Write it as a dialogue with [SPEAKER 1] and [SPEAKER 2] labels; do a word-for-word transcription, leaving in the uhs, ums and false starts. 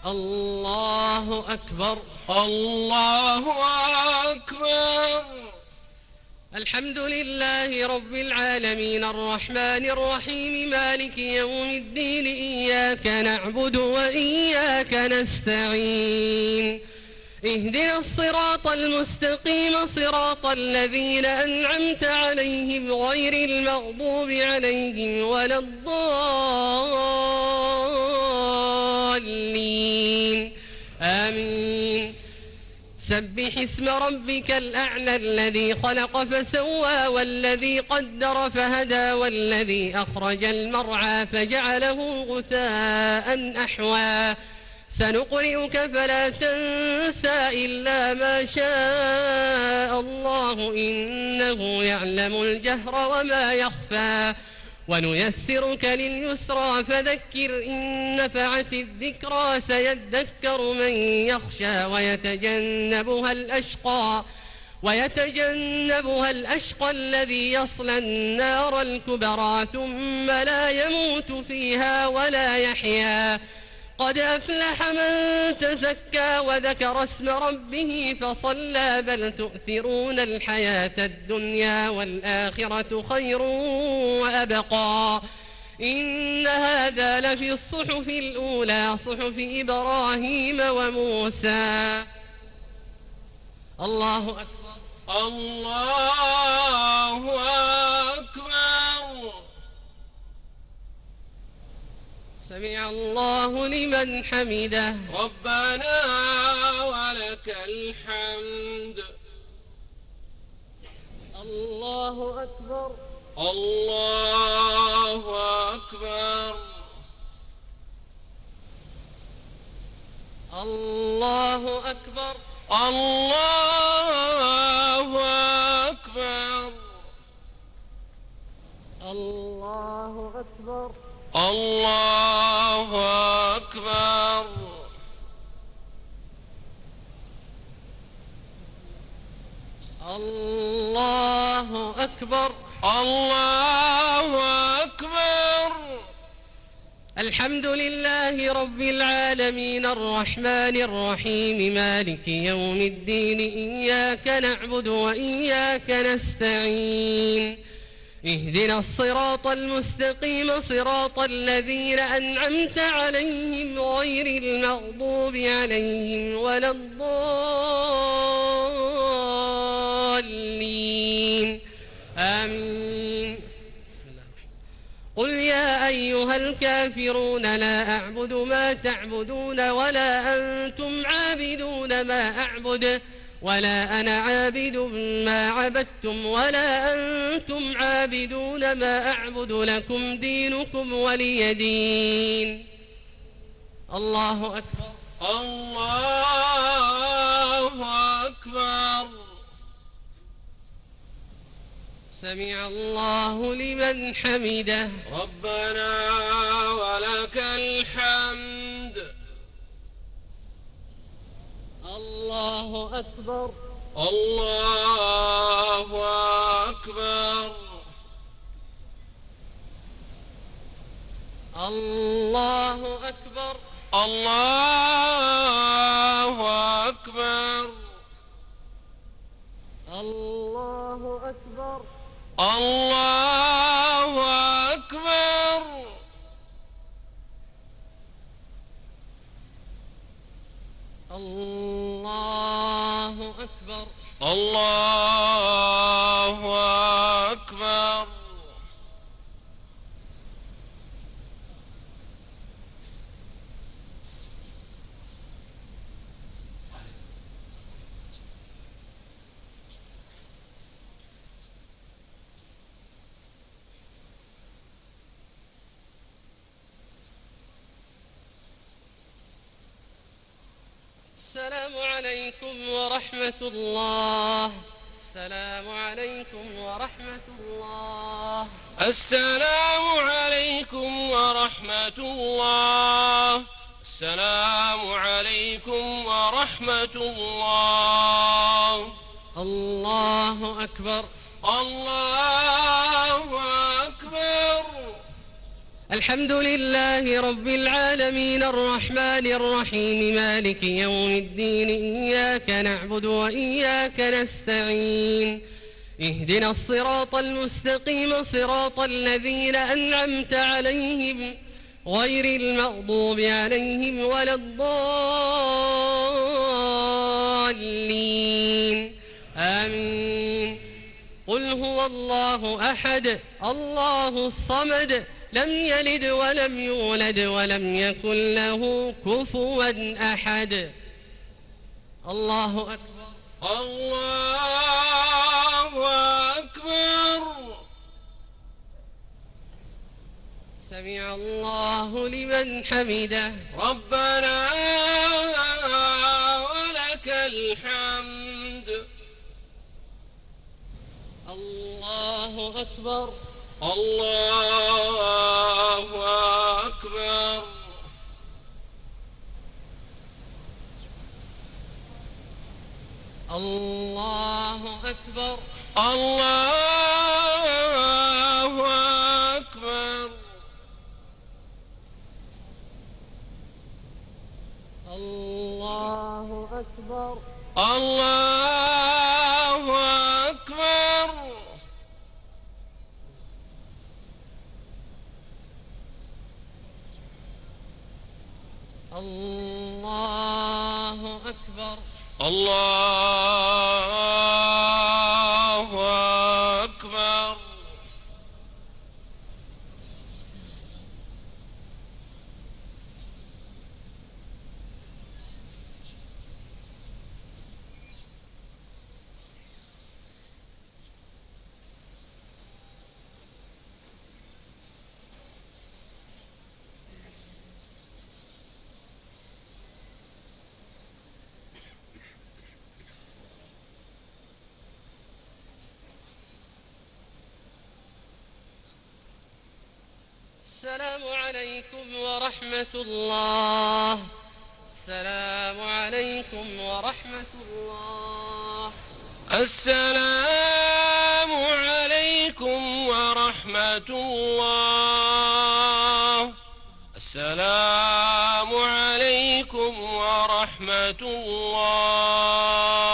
[SPEAKER 1] الله أكبر.
[SPEAKER 2] الله أكبر.
[SPEAKER 1] الحمد لله رب العالمين الرحمن الرحيم مالك يوم الدين إياك نعبد وإياك نستعين اهدنا الصراط المستقيم صراط الذين أنعمت عليهم غير المغضوب عليهم ولا الضالين آمين. سبح اسم ربك الأعلى الذي خلق فسوى والذي قدر فهدى والذي أخرج المرعى فجعله غثاء أحوى سنقرئك فلا تنسى إلا ما شاء الله إنه يعلم الجهر وما يخفى ونيسرك لليسرى فذكر إن نفعت الذكرى سيذكر من يخشى ويتجنبها الأشقى ويتجنبها الأشقى الذي يصلى النار الكبرى ثم لا يموت فيها ولا يحيا قد أفلح من تزكى وذكر اسم ربه فصلى بل تؤثرون الحياة الدنيا والآخرة خير وأبقى إن هذا لفي الصحف الأولى صحف إبراهيم وموسى. الله أكبر.
[SPEAKER 2] الله أكبر.
[SPEAKER 1] سمع الله لمن حمده.
[SPEAKER 2] ربنا ولك الحمد.
[SPEAKER 1] الله أكبر.
[SPEAKER 2] الله أكبر.
[SPEAKER 1] الله أكبر.
[SPEAKER 2] الله أكبر.
[SPEAKER 1] الله أكبر.
[SPEAKER 2] الله أكبر.
[SPEAKER 1] الله أكبر.
[SPEAKER 2] الله أكبر.
[SPEAKER 1] الحمد لله رب العالمين الرحمن الرحيم مالك يوم الدين إياك نعبد وإياك نستعين اهدنا الصراط المستقيم صراط الذين أنعمت عليهم غير المغضوب عليهم ولا الضالين آمين. قل يا أيها الكافرون لا أعبد ما تعبدون ولا أنتم عابدون ما أعبد ولا أنا عابد ما عبدتم ولا أنتم عابدون ما أعبد لكم دينكم ولي دين. الله أكبر.
[SPEAKER 2] الله أكبر.
[SPEAKER 1] سمع الله لمن حمده.
[SPEAKER 2] ربنا ولك الحمد.
[SPEAKER 1] الله أكبر.
[SPEAKER 2] الله أكبر.
[SPEAKER 1] الله أكبر.
[SPEAKER 2] الله أكبر.
[SPEAKER 1] الله أكبر.
[SPEAKER 2] الله أكبر.
[SPEAKER 1] الله أكبر.
[SPEAKER 2] الله أكبر.
[SPEAKER 1] السلام عليكم ورحمة الله. السلام عليكم ورحمة الله.
[SPEAKER 2] السلام عليكم ورحمة الله. السلام عليكم ورحمة الله.
[SPEAKER 1] الله أكبر.
[SPEAKER 2] الله أكبر.
[SPEAKER 1] الحمد لله رب العالمين الرحمن الرحيم مالك يوم الدين إياك نعبد وإياك نستعين اهدنا الصراط المستقيم صراط الذين أنعمت عليهم غير المغضوب عليهم ولا الضالين آمين. قل هو الله أحد الله الصمد لم يلد ولم يولد ولم يكن له كفوا أحد. الله أكبر.
[SPEAKER 2] الله أكبر.
[SPEAKER 1] سمع الله لمن حمده.
[SPEAKER 2] ربنا ولك الحمد.
[SPEAKER 1] الله أكبر.
[SPEAKER 2] الله أكبر.
[SPEAKER 1] الله أكبر.
[SPEAKER 2] الله أكبر.
[SPEAKER 1] الله أكبر.
[SPEAKER 2] الله أكبر.
[SPEAKER 1] الله أكبر.
[SPEAKER 2] الله أكبر.
[SPEAKER 1] السلام عليكم ورحمة الله. السلام عليكم ورحمة الله.
[SPEAKER 2] السلام عليكم ورحمة الله. السلام عليكم ورحمة الله.